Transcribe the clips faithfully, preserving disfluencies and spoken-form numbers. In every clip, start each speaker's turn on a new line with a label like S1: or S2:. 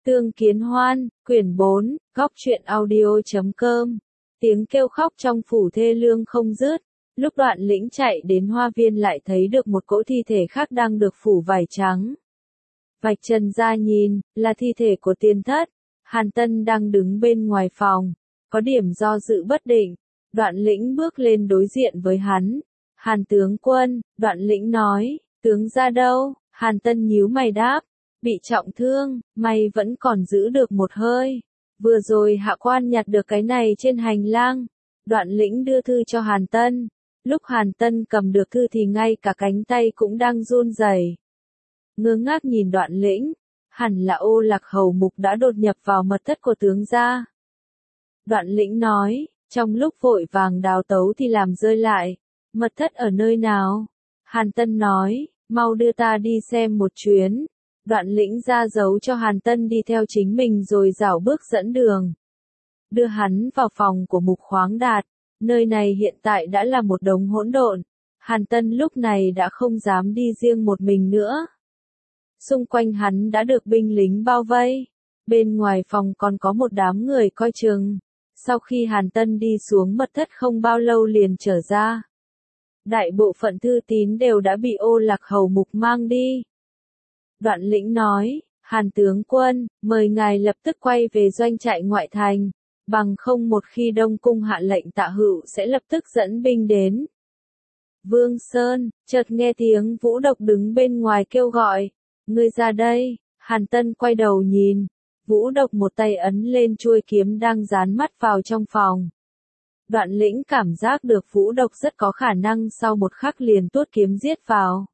S1: Tương Kiến Hoan, quyển bốn, góc truyện audio chấm com. Tiếng kêu khóc trong phủ thê lương không dứt. Lúc Đoạn Lĩnh chạy đến hoa viên lại thấy được một cỗ thi thể khác đang được phủ vải trắng. Vạch trần ra nhìn, là thi thể của Tiên Thất. Hàn Tân đang đứng bên ngoài phòng, có điểm do dự bất định. Đoạn Lĩnh bước lên đối diện với hắn. Hàn tướng quân, Đoạn Lĩnh nói, tướng ra đâu? Hàn Tân nhíu mày đáp, bị trọng thương, may vẫn còn giữ được một hơi. Vừa rồi hạ quan nhặt được cái này trên hành lang. Đoạn Lĩnh đưa thư cho Hàn Tân. Lúc Hàn Tân cầm được thư thì ngay cả cánh tay cũng đang run rẩy. Ngơ ngác nhìn Đoạn Lĩnh, hẳn là Ô Lạc Hầu Mục đã đột nhập vào mật thất của tướng gia. Đoạn Lĩnh nói, trong lúc vội vàng đào tấu thì làm rơi lại. Mật thất ở nơi nào? Hàn Tân nói, mau đưa ta đi xem một chuyến. Đoạn Lĩnh ra dấu cho Hàn Tân đi theo chính mình rồi rảo bước dẫn đường. Đưa hắn vào phòng của Mục Khoáng Đạt. Nơi này hiện tại đã là một đống hỗn độn. Hàn Tân lúc này đã không dám đi riêng một mình nữa. Xung quanh hắn đã được binh lính bao vây. Bên ngoài phòng còn có một đám người coi chừng. Sau khi Hàn Tân đi xuống mật thất không bao lâu liền trở ra. Đại bộ phận thư tín đều đã bị Ô Lạc Hầu Mục mang đi. Đoạn Lĩnh nói, Hàn tướng quân, mời ngài lập tức quay về doanh trại ngoại thành, bằng không một khi Đông Cung hạ lệnh Tạ Hữu sẽ lập tức dẫn binh đến. Vương Sơn, chợt nghe tiếng Vũ Độc đứng bên ngoài kêu gọi, ngươi ra đây. Hàn Tân quay đầu nhìn, Vũ Độc một tay ấn lên chuôi kiếm đang dán mắt vào trong phòng. Đoạn Lĩnh cảm giác được Vũ Độc rất có khả năng sau một khắc liền tuốt kiếm giết vào.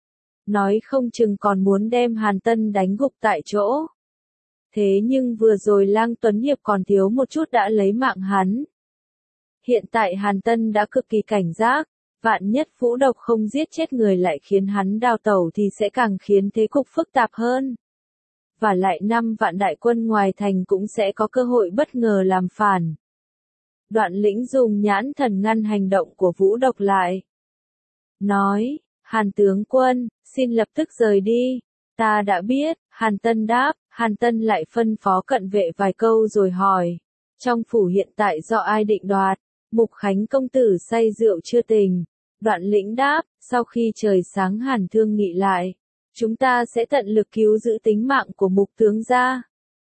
S1: Nói không chừng còn muốn đem Hàn Tân đánh gục tại chỗ. Thế nhưng vừa rồi Lang Tuấn Hiệp còn thiếu một chút đã lấy mạng hắn. Hiện tại Hàn Tân đã cực kỳ cảnh giác, vạn nhất Vũ Độc không giết chết người lại khiến hắn đào tẩu thì sẽ càng khiến thế cục phức tạp hơn. Và lại năm vạn đại quân ngoài thành cũng sẽ có cơ hội bất ngờ làm phản. Đoạn Lĩnh dùng nhãn thần ngăn hành động của Vũ Độc lại. Nói, Hàn tướng quân, xin lập tức rời đi. Ta đã biết, Hàn Tân đáp. Hàn Tân lại phân phó cận vệ vài câu rồi hỏi. Trong phủ hiện tại do ai định đoạt? Mục Khánh công tử say rượu chưa tỉnh. Đoạn Lĩnh đáp, sau khi trời sáng Hàn thương nghị lại. Chúng ta sẽ tận lực cứu giữ tính mạng của Mục tướng gia.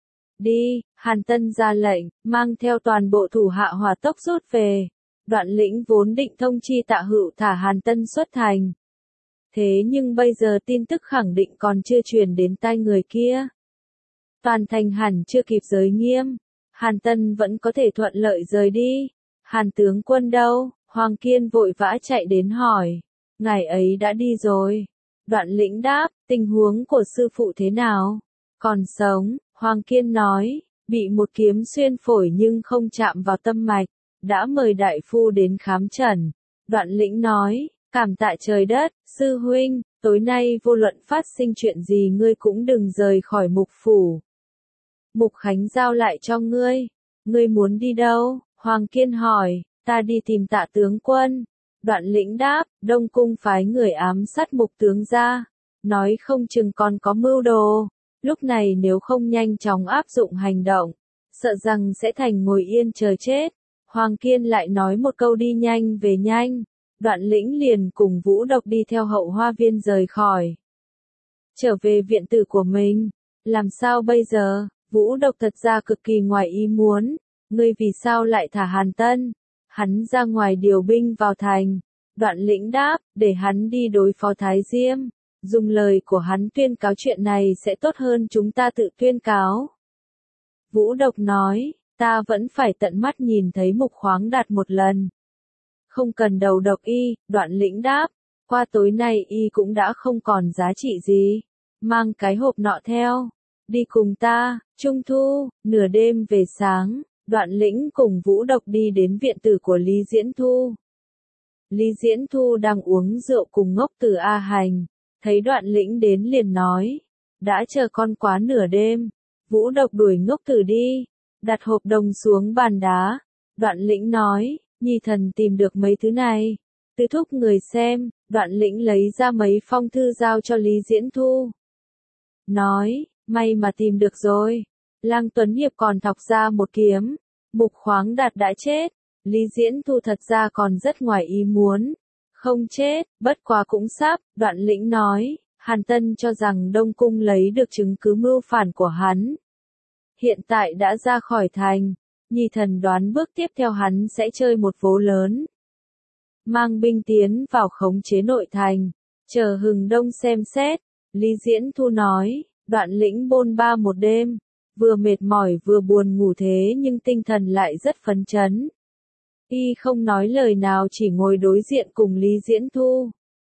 S1: Đi, Hàn Tân ra lệnh, mang theo toàn bộ thủ hạ hỏa tốc rút về. Đoạn Lĩnh vốn định thông chi Tạ Hữu thả Hàn Tân xuất thành. Thế nhưng bây giờ tin tức khẳng định còn chưa truyền đến tai người kia. Toàn thành hẳn chưa kịp giới nghiêm. Hàn Tân vẫn có thể thuận lợi rời đi. Hàn tướng quân đâu? Hoàng Kiên vội vã chạy đến hỏi. Ngài ấy đã đi rồi. Đoạn Lĩnh đáp, tình huống của sư phụ thế nào? Còn sống, Hoàng Kiên nói, bị một kiếm xuyên phổi nhưng không chạm vào tâm mạch, đã mời đại phu đến khám trần. Đoạn Lĩnh nói, cảm tạ trời đất, sư huynh, tối nay vô luận phát sinh chuyện gì ngươi cũng đừng rời khỏi Mục phủ. Mục Khánh giao lại cho ngươi. Ngươi muốn đi đâu? Hoàng Kiên hỏi, ta đi tìm Tạ tướng quân. Đoạn Lĩnh đáp, Đông Cung phái người ám sát Mục tướng gia. Nói không chừng còn có mưu đồ. Lúc này nếu không nhanh chóng áp dụng hành động, sợ rằng sẽ thành ngồi yên chờ chết. Hoàng Kiên lại nói một câu đi nhanh về nhanh. Đoạn Lĩnh liền cùng Vũ Độc đi theo hậu hoa viên rời khỏi. Trở về viện tử của mình. Làm sao bây giờ? Vũ Độc thật ra cực kỳ ngoài ý muốn. Ngươi vì sao lại thả Hàn Tân? Hắn ra ngoài điều binh vào thành. Đoạn Lĩnh đáp, để hắn đi đối phó Thái Diêm. Dùng lời của hắn tuyên cáo chuyện này sẽ tốt hơn chúng ta tự tuyên cáo. Vũ Độc nói, ta vẫn phải tận mắt nhìn thấy Mục Khoáng Đạt một lần. Không cần đầu độc y, Đoạn Lĩnh đáp, qua tối nay y cũng đã không còn giá trị gì. Mang cái hộp nọ theo. Đi cùng ta. Trung thu, nửa đêm về sáng, Đoạn Lĩnh cùng Vũ Độc đi đến viện tử của Lý Diễn Thu. Lý Diễn Thu đang uống rượu cùng Ngốc Tử A Hành, thấy Đoạn Lĩnh đến liền nói, đã chờ con quá nửa đêm. Vũ Độc đuổi Ngốc Tử đi, đặt hộp đồng xuống bàn đá. Đoạn Lĩnh nói, nhi thần tìm được mấy thứ này. Tư thúc người xem. Đoạn Lĩnh lấy ra mấy phong thư giao cho Lý Diễn Thu. Nói, may mà tìm được rồi. Lang Tuấn Hiệp còn thọc ra một kiếm. Mục Khoáng Đạt đã chết. Lý Diễn Thu thật ra còn rất ngoài ý muốn. Không chết, bất quá cũng sắp, Đoạn Lĩnh nói. Hàn Tân cho rằng Đông Cung lấy được chứng cứ mưu phản của hắn. Hiện tại đã ra khỏi thành. Nhi thần đoán bước tiếp theo hắn sẽ chơi một vố lớn. Mang binh tiến vào khống chế nội thành. Chờ Hừng Đông xem xét. Lý Diễn Thu nói. Đoạn Lĩnh bôn ba một đêm. Vừa mệt mỏi vừa buồn ngủ thế nhưng tinh thần lại rất phấn chấn. Y không nói lời nào chỉ ngồi đối diện cùng Lý Diễn Thu.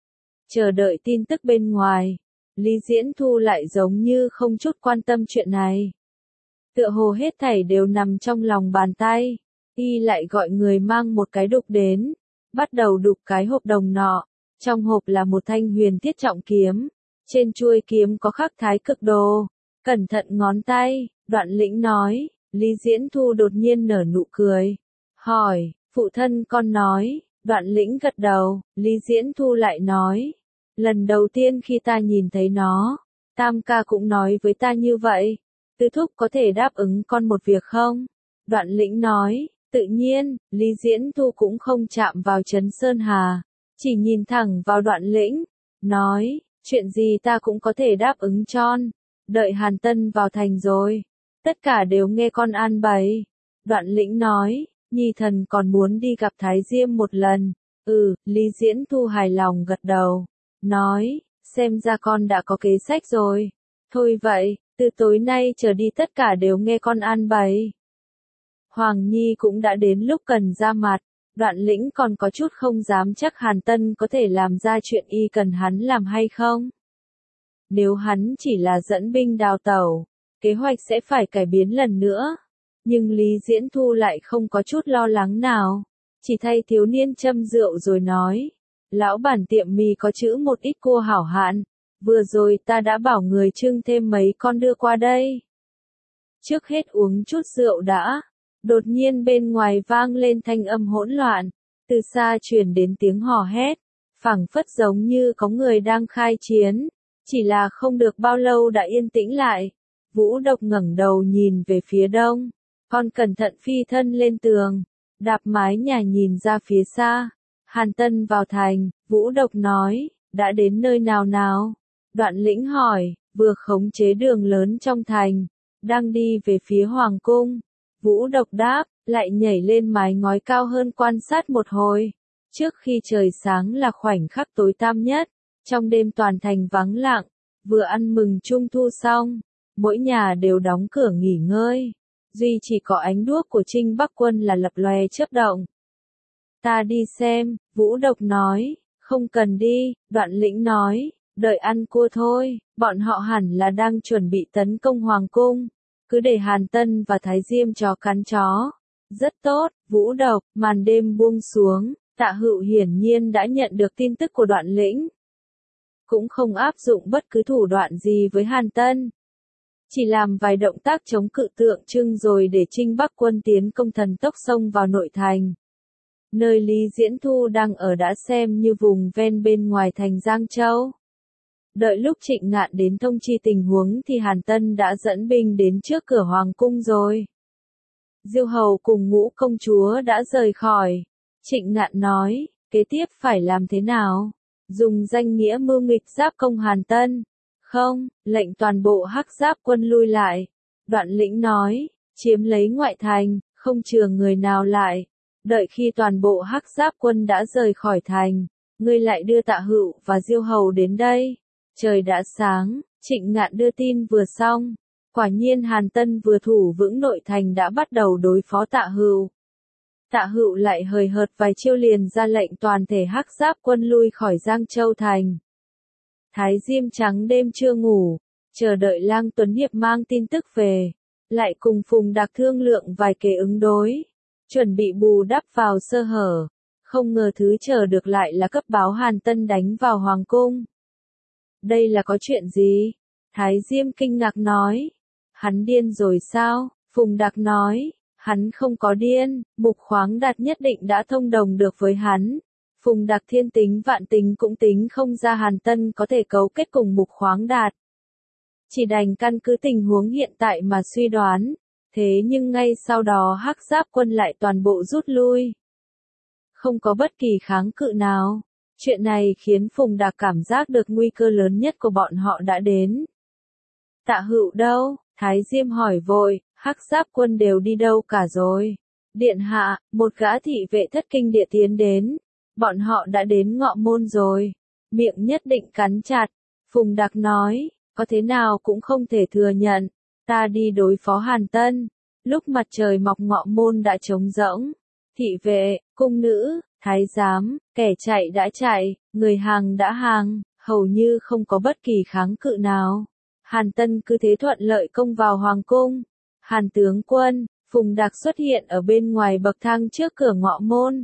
S1: Chờ đợi tin tức bên ngoài. Lý Diễn Thu lại giống như không chút quan tâm chuyện này. Tựa hồ hết thảy đều nằm trong lòng bàn tay. Y lại gọi người mang một cái đục đến. Bắt đầu đục cái hộp đồng nọ. Trong hộp là một thanh huyền thiết trọng kiếm. Trên chuôi kiếm có khắc thái cực đồ. Cẩn thận ngón tay, Đoạn Lĩnh nói. Lý Diễn Thu đột nhiên nở nụ cười. Hỏi, phụ thân con nói. Đoạn Lĩnh gật đầu, Lý Diễn Thu lại nói. Lần đầu tiên khi ta nhìn thấy nó, Tam ca cũng nói với ta như vậy. Tứ thúc có thể đáp ứng con một việc không? Đoạn Lĩnh nói, tự nhiên. Lý Diễn Thu cũng không chạm vào Trấn Sơn Hà, chỉ nhìn thẳng vào Đoạn Lĩnh, nói, chuyện gì ta cũng có thể đáp ứng tròn. Đợi Hàn Tân vào thành rồi, tất cả đều nghe con an bày. Đoạn Lĩnh nói, Nhi thần còn muốn đi gặp Thái Diêm một lần. Ừ, Lý Diễn Thu hài lòng gật đầu, nói, xem ra con đã có kế sách rồi. Thôi vậy, từ tối nay trở đi tất cả đều nghe con an bày. Hoàng Nhi cũng đã đến lúc cần ra mặt. Đoạn Lĩnh còn có chút không dám chắc Hàn Tân có thể làm ra chuyện y cần hắn làm hay không. Nếu hắn chỉ là dẫn binh đào tẩu, kế hoạch sẽ phải cải biến lần nữa. Nhưng Lý Diễn Thu lại không có chút lo lắng nào. Chỉ thay thiếu niên châm rượu rồi nói. Lão bản tiệm mì có chữ một ít cua hảo hạn. Vừa rồi ta đã bảo người trưng thêm mấy con đưa qua đây. Trước hết uống chút rượu đã. Đột nhiên bên ngoài vang lên thanh âm hỗn loạn. Từ xa truyền đến tiếng hò hét. Phảng phất giống như có người đang khai chiến. Chỉ là không được bao lâu đã yên tĩnh lại. Vũ Độc ngẩng đầu nhìn về phía đông. Con cẩn thận phi thân lên tường. Đạp mái nhà nhìn ra phía xa. Hàn Tân vào thành. Vũ Độc nói. Đã đến nơi nào nào? Đoạn Lĩnh hỏi. Vừa khống chế đường lớn trong thành. Đang đi về phía Hoàng cung. Vũ Độc đáp. Lại nhảy lên mái ngói cao hơn quan sát một hồi. Trước khi trời sáng là khoảnh khắc tối tăm nhất. Trong đêm toàn thành vắng lặng. Vừa ăn mừng Trung Thu xong. Mỗi nhà đều đóng cửa nghỉ ngơi. Duy chỉ có ánh đuốc của Trinh Bắc Quân là lập lòe chớp động. Ta đi xem, Vũ Độc nói. Không cần đi, Đoạn Lĩnh nói. Đợi ăn cua thôi, bọn họ hẳn là đang chuẩn bị tấn công Hoàng cung. Cứ để Hàn Tân và Thái Diêm chó cắn chó. Rất tốt, Vũ Độc. Màn đêm buông xuống. Tạ Hựu hiển nhiên đã nhận được tin tức của Đoạn Lĩnh. Cũng không áp dụng bất cứ thủ đoạn gì với Hàn Tân. Chỉ làm vài động tác chống cự tượng trưng rồi để Trinh Bắc Quân tiến công thần tốc xông vào nội thành. Nơi Lý Diễn Thu đang ở đã xem như vùng ven bên ngoài thành Giang Châu. Đợi lúc Trịnh Ngạn đến thông chi tình huống thì Hàn Tân đã dẫn binh đến trước cửa Hoàng cung rồi. Diêu Hầu cùng Ngũ công chúa đã rời khỏi. Trịnh Ngạn nói, kế tiếp phải làm thế nào? Dùng danh nghĩa mưu nghịch giáp công Hàn Tân. Không, lệnh toàn bộ Hắc Giáp quân lui lại. Đoạn Lĩnh nói, chiếm lấy ngoại thành, không chừa người nào lại. Đợi khi toàn bộ Hắc Giáp quân đã rời khỏi thành, ngươi lại đưa Tạ Hựu và Diêu Hầu đến đây. Trời đã sáng, Trịnh Ngạn đưa tin vừa xong. Quả nhiên Hàn Tân vừa thủ vững nội thành đã bắt đầu đối phó Tạ Hựu. Tạ Hựu lại hời hợt vài chiêu liền ra lệnh toàn thể Hắc Giáp quân lui khỏi Giang Châu thành. Thái Diêm trắng đêm chưa ngủ, chờ đợi Lang Tuấn Hiệp mang tin tức về, lại cùng Phùng Đạc thương lượng vài kế ứng đối, chuẩn bị bù đắp vào sơ hở. Không ngờ thứ chờ được lại là cấp báo Hàn Tân đánh vào Hoàng cung. Đây là có chuyện gì? Thái Diêm kinh ngạc nói. Hắn điên rồi sao? Phùng Đạc nói. Hắn không có điên, Mục Khoáng Đạt nhất định đã thông đồng được với hắn. Phùng Đạc thiên tính vạn tính cũng tính không ra Hàn Tân có thể cấu kết cùng Mục Khoáng Đạt. chỉ đành căn cứ tình huống hiện tại mà suy đoán. Thế nhưng ngay sau đó Hắc Giáp quân lại toàn bộ rút lui. Không có bất kỳ kháng cự nào. Chuyện này khiến Phùng Đạc cảm giác được nguy cơ lớn nhất của bọn họ đã đến. Tạ Hữu đâu? Thái Diêm hỏi vội, Hắc Giáp quân đều đi đâu cả rồi? Điện hạ, một gã thị vệ thất kinh địa tiến đến. Bọn họ đã đến Ngọ Môn rồi. Miệng nhất định cắn chặt. Phùng Đạc nói, có thế nào cũng không thể thừa nhận. Ta đi đối phó Hàn Tân. Lúc mặt trời mọc Ngọ Môn đã trống rỗng. Thị vệ, cung nữ, thái giám, kẻ chạy đã chạy, người hàng đã hàng, hầu như không có bất kỳ kháng cự nào. Hàn Tân cứ thế thuận lợi công vào hoàng cung. Hàn tướng quân, Phùng Đạc xuất hiện ở bên ngoài bậc thang trước cửa Ngọ Môn.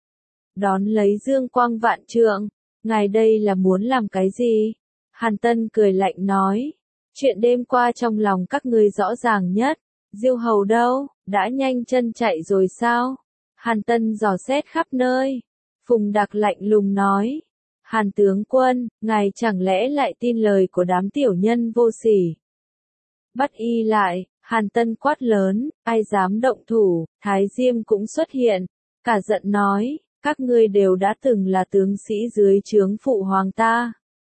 S1: Đón lấy dương quang vạn trượng, ngài đây là muốn làm cái gì? Hàn Tân cười lạnh nói, chuyện đêm qua trong lòng các ngươi rõ ràng nhất. Diêu hầu đâu, đã nhanh chân chạy rồi sao? Hàn Tân dò xét khắp nơi. Phùng Đạc lạnh lùng nói, Hàn tướng quân, ngài chẳng lẽ lại tin lời của đám tiểu nhân vô sỉ? Bắt y lại, Hàn Tân quát lớn, ai dám động thủ? Thái Diêm cũng xuất hiện, cả giận nói, các ngươi đều đã từng là tướng sĩ dưới trướng phụ hoàng ta.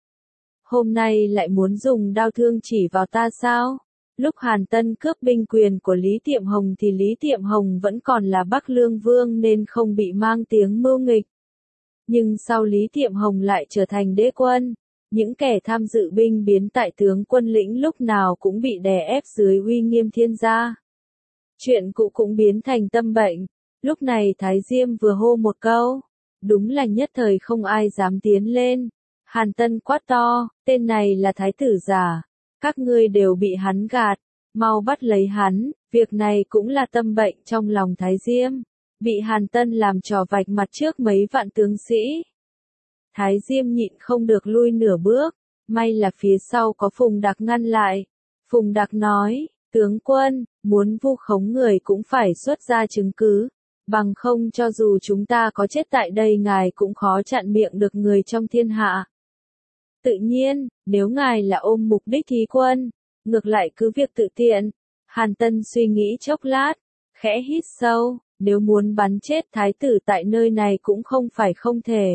S1: Hôm nay lại muốn dùng đao thương chỉ vào ta sao? Lúc Hàn Tân cướp binh quyền của Lý Tiệm Hồng thì Lý Tiệm Hồng vẫn còn là Bắc Lương Vương nên không bị mang tiếng mưu nghịch. Nhưng sau Lý Tiệm Hồng lại trở thành đế quân, những kẻ tham dự binh biến tại tướng quân lĩnh lúc nào cũng bị đè ép dưới uy nghiêm thiên gia. Chuyện cũ cũng biến thành tâm bệnh, lúc này Thái Diêm vừa hô một câu, đúng là nhất thời không ai dám tiến lên. Hàn Tân quát to, tên này là thái tử giả. Các ngươi đều bị hắn gạt, mau bắt lấy hắn, việc này cũng là tâm bệnh trong lòng Thái Diêm, bị Hàn Tân làm trò vạch mặt trước mấy vạn tướng sĩ. Thái Diêm nhịn không được lui nửa bước, may là phía sau có Phùng Đạc ngăn lại. Phùng Đạc nói, tướng quân, muốn vu khống người cũng phải xuất ra chứng cứ, bằng không cho dù chúng ta có chết tại đây ngài cũng khó chặn miệng được người trong thiên hạ. Tự nhiên, nếu ngài là ôm mục đích thí quân, ngược lại cứ việc tự tiện. Hàn Tân suy nghĩ chốc lát, khẽ hít sâu, nếu muốn bắn chết thái tử tại nơi này cũng không phải không thể.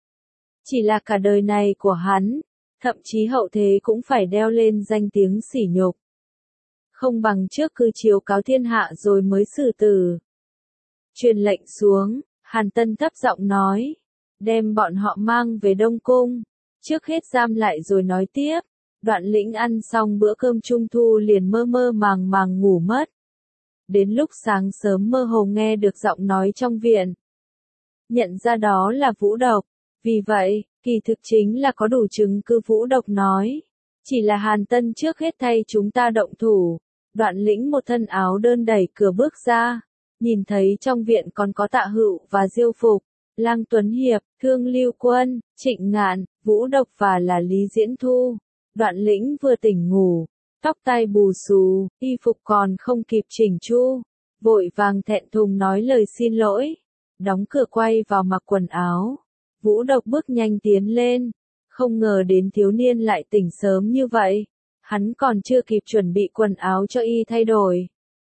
S1: Chỉ là cả đời này của hắn, thậm chí hậu thế cũng phải đeo lên danh tiếng sỉ nhục. Không bằng trước cứ chiếu cáo thiên hạ rồi mới xử tử. Truyền lệnh xuống, Hàn Tân thấp giọng nói, đem bọn họ mang về Đông Cung. Trước hết giam lại rồi nói tiếp. Đoạn Lĩnh ăn xong bữa cơm trung thu liền mơ mơ màng màng ngủ mất. Đến lúc sáng sớm mơ hồ nghe được giọng nói trong viện. Nhận ra đó là Vũ Độc. Vì vậy, kỳ thực chính là có đủ chứng cứ. Vũ Độc nói. Chỉ là Hàn Tân trước hết thay chúng ta động thủ. Đoạn Lĩnh một thân áo đơn đẩy cửa bước ra. Nhìn thấy trong viện còn có Tạ Hữu và Diêu Phục, Lang Tuấn Hiệp, Thương Lưu Quân, Trịnh Ngạn, Vũ Độc và là Lý Diễn Thu. Đoạn Lĩnh vừa tỉnh ngủ, tóc tai bù xù, y phục còn không kịp chỉnh chu, vội vàng thẹn thùng nói lời xin lỗi, đóng cửa quay vào mặc quần áo. Vũ Độc bước nhanh tiến lên, không ngờ đến thiếu niên lại tỉnh sớm như vậy, hắn còn chưa kịp chuẩn bị quần áo cho y thay đổi.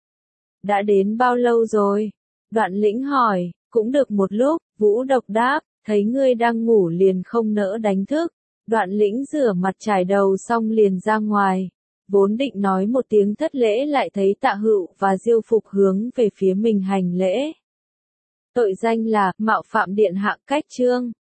S1: Đã đến bao lâu rồi? Đoạn Lĩnh hỏi, cũng được một lúc. Vũ Độc đáp, thấy ngươi đang ngủ liền không nỡ đánh thức. Đoạn Lĩnh rửa mặt trải đầu xong liền ra ngoài. Vốn định nói một tiếng thất lễ lại thấy Tạ Hữu và Diêu Phục hướng về phía mình hành lễ. Tội danh là mạo phạm điện hạ cách chương.